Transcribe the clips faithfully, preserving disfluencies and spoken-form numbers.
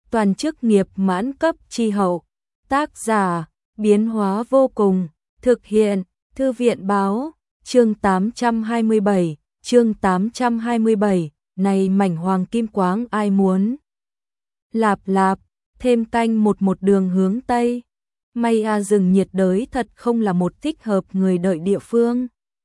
toàn chức nghiệp mãn cấp chi hậu. Tác giả, biến hóa vô cùng, thực hiện, Thư viện báo, chương tám trăm hai mươi bảy, chương tám trăm hai mươi bảy, này mảnh hoàng kim quáng ai muốn. Lạp lạp, thêm canh một một đường hướng Tây. May à rừng nhiệt đới thật không là một thích hợp người đợi địa phương.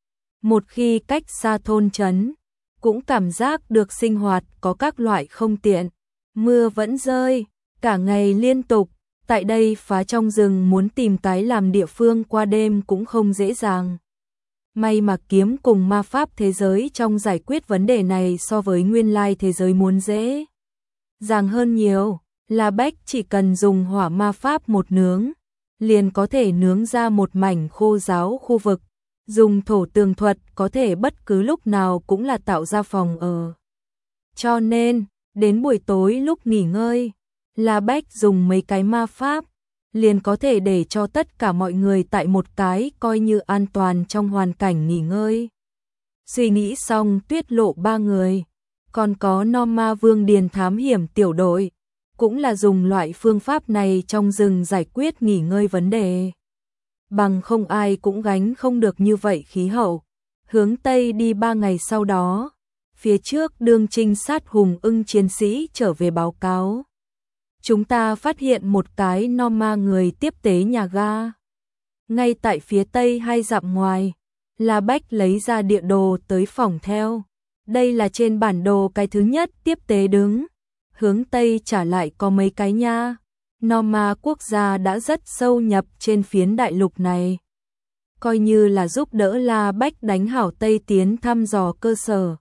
Một khi cách xa thôn trấn, cũng cảm giác được sinh hoạt có các loại không tiện. Mưa vẫn rơi, cả ngày liên tục, tại đây phá trong rừng muốn tìm cái làm địa phương qua đêm cũng không dễ dàng. May mà kiếm cùng ma pháp thế giới trong giải quyết vấn đề này so với nguyên lai thế giới muốn dễ dàng hơn nhiều. La Bách chỉ cần dùng hỏa ma pháp một nướng, liền có thể nướng ra một mảnh khô ráo khu vực. Dùng thổ tường thuật có thể bất cứ lúc nào cũng là tạo ra phòng ở. Cho nên, đến buổi tối lúc nghỉ ngơi, La Bách dùng mấy cái ma pháp, liền có thể để cho tất cả mọi người tại một cái coi như an toàn trong hoàn cảnh nghỉ ngơi. Suy nghĩ xong Tuyết Lộ ba người, còn có Norma Vương Điền thám hiểm tiểu đội, cũng là dùng loại phương pháp này trong rừng giải quyết nghỉ ngơi vấn đề. Bằng không ai cũng gánh không được như vậy khí hậu. Hướng Tây đi ba ngày sau đó, phía trước đường trinh sát hùng ưng chiến sĩ trở về báo cáo. Chúng ta phát hiện một cái Norma người tiếp tế nhà ga. Ngay tại phía Tây hai dặm ngoài, La Bách lấy ra địa đồ tới phỏng theo. Đây là trên bản đồ cái thứ nhất tiếp tế đứng. Hướng Tây trả lại có mấy cái nha. Norma quốc gia đã rất sâu nhập trên phiến đại lục này. Coi như là giúp đỡ La Bách đánh hảo Tây tiến thăm dò cơ sở.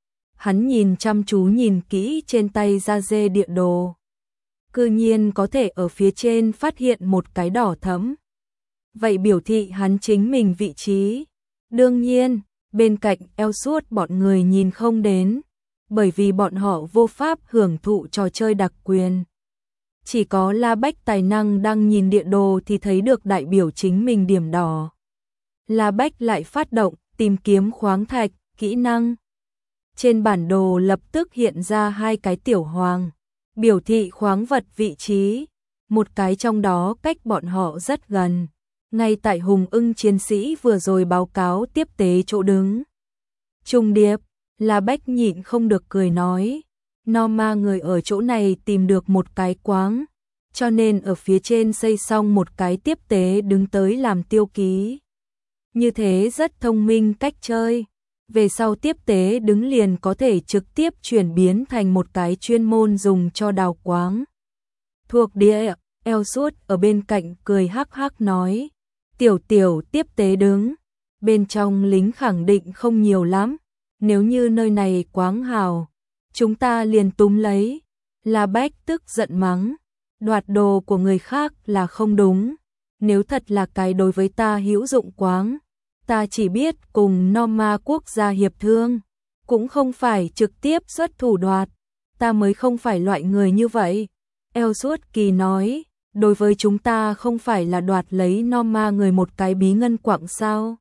Hắn nhìn chăm chú nhìn kỹ trên tay da dê địa đồ. Cư nhiên có thể ở phía trên phát hiện một cái đỏ thẫm. Vậy biểu thị hắn chính mình vị trí. Đương nhiên, bên cạnh eo suốt bọn người nhìn không đến. Bởi vì bọn họ vô pháp hưởng thụ trò chơi đặc quyền. Chỉ có La Bách tài năng đang nhìn địa đồ thì thấy được đại biểu chính mình điểm đỏ. La Bách lại phát động tìm kiếm khoáng thạch, kỹ năng. Trên bản đồ lập tức hiện ra hai cái tiểu hoàng, biểu thị khoáng vật vị trí. Một cái trong đó cách bọn họ rất gần, ngay tại hùng ưng chiến sĩ vừa rồi báo cáo tiếp tế chỗ đứng. Trùng điệp, La Bách nhịn không được cười nói. Norma người ở chỗ này tìm được một cái quáng, cho nên ở phía trên xây xong một cái tiếp tế đứng tới làm tiêu ký. Như thế rất thông minh cách chơi. Về sau tiếp tế đứng liền có thể trực tiếp chuyển biến thành một cái chuyên môn dùng cho đào quáng. Thuộc địa, eo suốt ở bên cạnh cười hắc hắc nói. Tiểu tiểu tiếp tế đứng, bên trong lính khẳng định không nhiều lắm. Nếu như nơi này quáng hào, chúng ta liền túm lấy. La Bách tức giận mắng. Đoạt đồ của người khác là không đúng. Nếu thật là cái đối với ta hữu dụng quáng, ta chỉ biết cùng Norma quốc gia hiệp thương, cũng không phải trực tiếp xuất thủ đoạt. Ta mới không phải loại người như vậy. Eo suốt kỳ nói. Đối với chúng ta không phải là đoạt lấy Norma người một cái bí ngân quặng sao?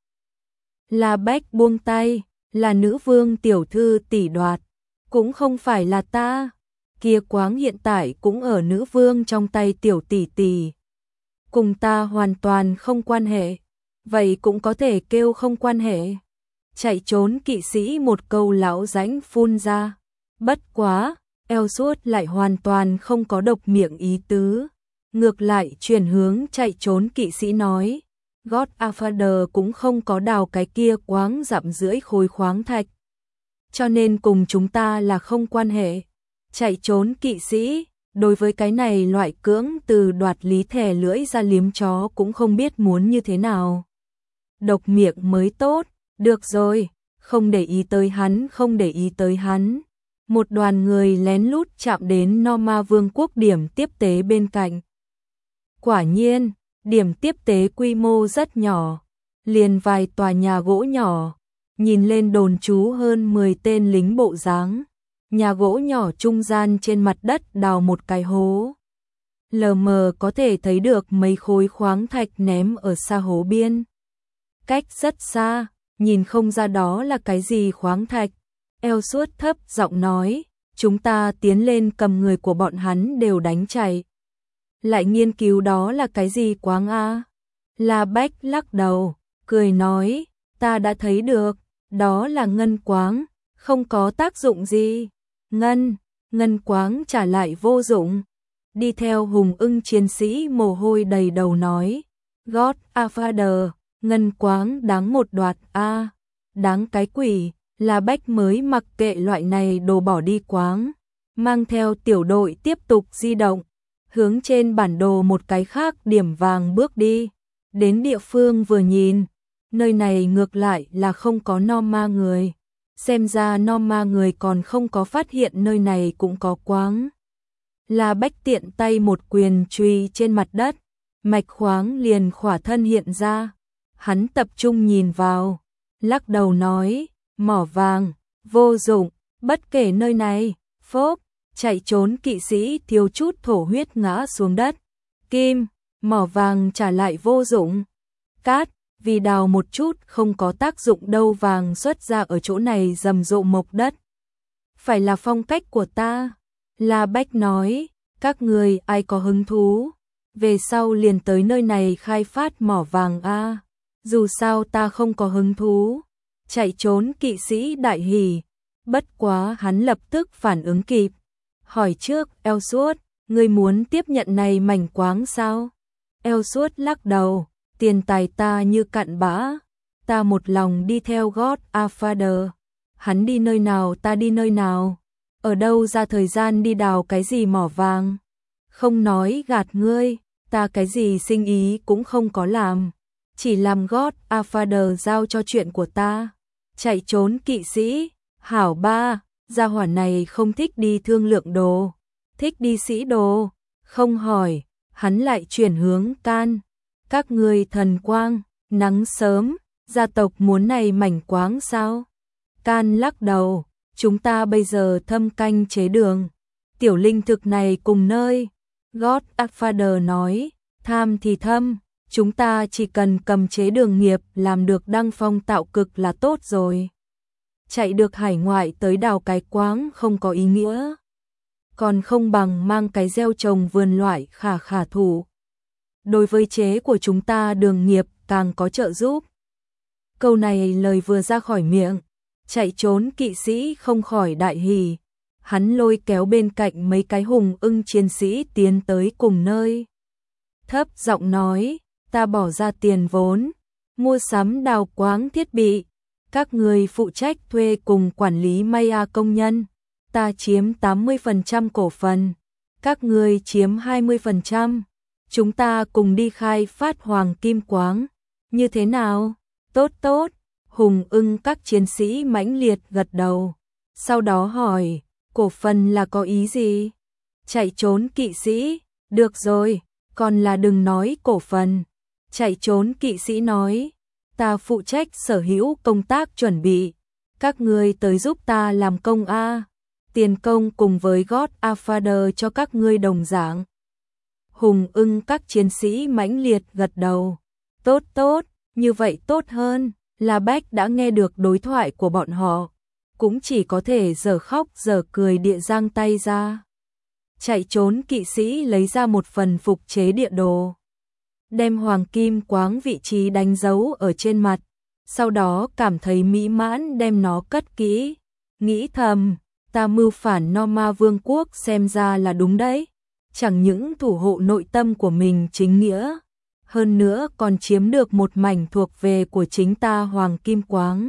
La Bách buông tay. Là nữ vương tiểu thư tỷ đoạt, cũng không phải là ta. Kia quáng hiện tại cũng ở nữ vương trong tay tiểu tỷ tỷ. Cùng ta hoàn toàn không quan hệ. Vậy cũng có thể kêu không quan hệ. Chạy trốn kỵ sĩ một câu lão rãnh phun ra. Bất quá, eo suốt lại hoàn toàn không có độc miệng ý tứ. Ngược lại chuyển hướng chạy trốn kỵ sĩ nói. Godfather cũng không có đào cái kia quáng dặm rưỡi khối khoáng thạch. Cho nên cùng chúng ta là không quan hệ. Chạy trốn kỵ sĩ, đối với cái này loại cưỡng từ đoạt lý thẻ lưỡi ra liếm chó cũng không biết muốn như thế nào. Độc miệng mới tốt, được rồi, không để ý tới hắn, không để ý tới hắn. Một đoàn người lén lút chạm đến Norma Vương quốc điểm tiếp tế bên cạnh. Quả nhiên, điểm tiếp tế quy mô rất nhỏ, liền vài tòa nhà gỗ nhỏ, nhìn lên đồn trú hơn mười tên lính bộ dáng. Nhà gỗ nhỏ trung gian trên mặt đất đào một cái hố. Lờ mờ có thể thấy được mấy khối khoáng thạch ném ở xa hố biên. Cách rất xa, nhìn không ra đó là cái gì khoáng thạch. Eo suốt thấp giọng nói, chúng ta tiến lên cầm người của bọn hắn đều đánh chạy. Lại nghiên cứu đó là cái gì quáng a? La Bách lắc đầu, cười nói, ta đã thấy được, đó là ngân quáng, không có tác dụng gì. Ngân, ngân quáng trả lại vô dụng. Đi theo Hùng Ưng chiến sĩ mồ hôi đầy đầu nói, God a Father, ngân quáng đáng một đoạt a, đáng cái quỷ. La Bách mới mặc kệ loại này đồ bỏ đi quáng, mang theo tiểu đội tiếp tục di động, hướng trên bản đồ một cái khác điểm vàng bước đi. Đến địa phương vừa nhìn, nơi này ngược lại là không có Norma người, xem ra Norma người còn không có phát hiện nơi này cũng có quáng. La Bách tiện tay một quyền chùy trên mặt đất, mạch khoáng liền khỏa thân hiện ra. Hắn tập trung nhìn vào, lắc đầu nói, mỏ vàng, vô dụng, bất kể nơi này. Phốp, chạy trốn kỵ sĩ thiếu chút thổ huyết ngã xuống đất. Kim, mỏ vàng trả lại vô dụng. Cát, vì đào một chút không có tác dụng đâu, vàng xuất ra ở chỗ này rầm rộ mộc đất. Phải là phong cách của ta. La Bách nói, các người ai có hứng thú, về sau liền tới nơi này khai phát mỏ vàng a. Dù sao ta không có hứng thú. Chạy trốn kỵ sĩ đại hỉ, bất quá hắn lập tức phản ứng kịp. Hỏi trước, Ellsworth, ngươi muốn tiếp nhận này mảnh quáng sao? Ellsworth lắc đầu, tiền tài ta như cặn bã, ta một lòng đi theo God a Father. Hắn đi nơi nào ta đi nơi nào, ở đâu ra thời gian đi đào cái gì mỏ vàng? Không nói gạt ngươi, ta cái gì sinh ý cũng không có làm, chỉ làm God a Father giao cho chuyện của ta. Chạy trốn kỵ sĩ, hảo ba, gia hỏa này không thích đi thương lượng đồ, thích đi sĩ đồ. Không hỏi, hắn lại chuyển hướng can. Các người thần quang, nắng sớm, gia tộc muốn này mảnh quáng sao? Can lắc đầu, chúng ta bây giờ thâm canh chế đường, tiểu linh thực này cùng nơi. God a Father nói, tham thì thâm, chúng ta chỉ cần cầm chế đường nghiệp làm được đăng phong tạo cực là tốt rồi. Chạy được hải ngoại tới đào cái quáng không có ý nghĩa, còn không bằng mang cái gieo trồng vườn loại khả khả thủ. Đối với chế của chúng ta đường nghiệp càng có trợ giúp. Câu này lời vừa ra khỏi miệng, chạy trốn kỵ sĩ không khỏi đại hỉ. Hắn lôi kéo bên cạnh mấy cái Hùng Ưng chiến sĩ tiến tới cùng nơi. Thấp giọng nói, ta bỏ ra tiền vốn, mua sắm đào quáng thiết bị. Các người phụ trách thuê cùng quản lý Maya công nhân, ta chiếm tám mươi phần trăm cổ phần, các người chiếm hai mươi phần trăm. Chúng ta cùng đi khai phát hoàng kim quáng, như thế nào? Tốt tốt, Hùng Ưng các chiến sĩ mãnh liệt gật đầu. Sau đó hỏi, cổ phần là có ý gì? Chạy trốn kỵ sĩ, được rồi, còn là đừng nói cổ phần. Chạy trốn kỵ sĩ nói, ta phụ trách sở hữu công tác chuẩn bị, các ngươi tới giúp ta làm công a. Tiền công cùng với God a Father cho các ngươi đồng dạng. Hùng Ưng các chiến sĩ mãnh liệt gật đầu. Tốt tốt, như vậy tốt hơn. La Bách đã nghe được đối thoại của bọn họ, cũng chỉ có thể giở khóc giở cười địa giang tay ra. Chạy trốn kỵ sĩ lấy ra một phần phục chế địa đồ, đem hoàng kim quáng vị trí đánh dấu ở trên mặt, sau đó cảm thấy mỹ mãn đem nó cất kỹ, nghĩ thầm, ta mưu phản Norma Vương quốc xem ra là đúng đấy, chẳng những thủ hộ nội tâm của mình chính nghĩa, hơn nữa còn chiếm được một mảnh thuộc về của chính ta hoàng kim quáng.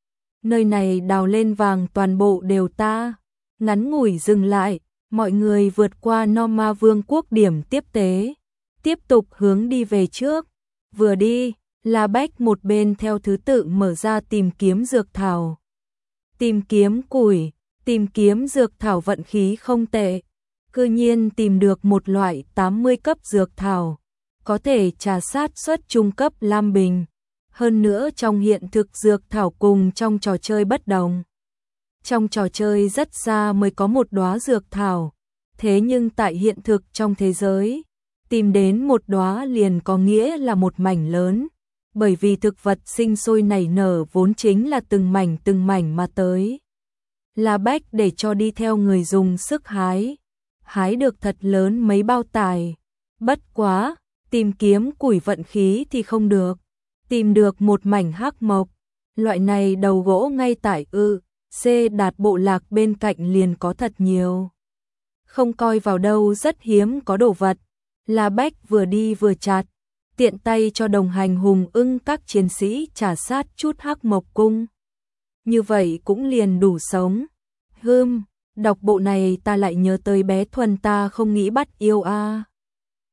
Nơi này đào lên vàng toàn bộ đều ta. Ngắn ngủi dừng lại, mọi người vượt qua Norma Vương quốc điểm tiếp tế, tiếp tục hướng đi về trước. Vừa đi, La Bách một bên theo thứ tự mở ra tìm kiếm dược thảo. Tìm kiếm củi, tìm kiếm dược thảo vận khí không tệ. Cư nhiên tìm được một loại tám mươi cấp dược thảo, có thể trà sát suất trung cấp lam bình. Hơn nữa trong hiện thực dược thảo cùng trong trò chơi bất đồng. Trong trò chơi rất xa mới có một đóa dược thảo, thế nhưng tại hiện thực trong thế giới, tìm đến một đóa liền có nghĩa là một mảnh lớn, bởi vì thực vật sinh sôi nảy nở vốn chính là từng mảnh từng mảnh mà tới. La Bách để cho đi theo người dùng sức hái. Hái được thật lớn mấy bao tải. Bất quá, tìm kiếm củi vận khí thì không được. Tìm được một mảnh hắc mộc. Loại này đầu gỗ ngay tại ư, C đạt bộ lạc bên cạnh liền có thật nhiều. Không coi vào đâu rất hiếm có đồ vật. La Bách vừa đi vừa chặt, tiện tay cho đồng hành hùng ưng các chiến sĩ trả sát chút hắc mộc cung. Như vậy cũng liền đủ sống. Hưm, đọc bộ này ta lại nhớ tới bé Thuần ta không nghĩ bắt yêu a. À.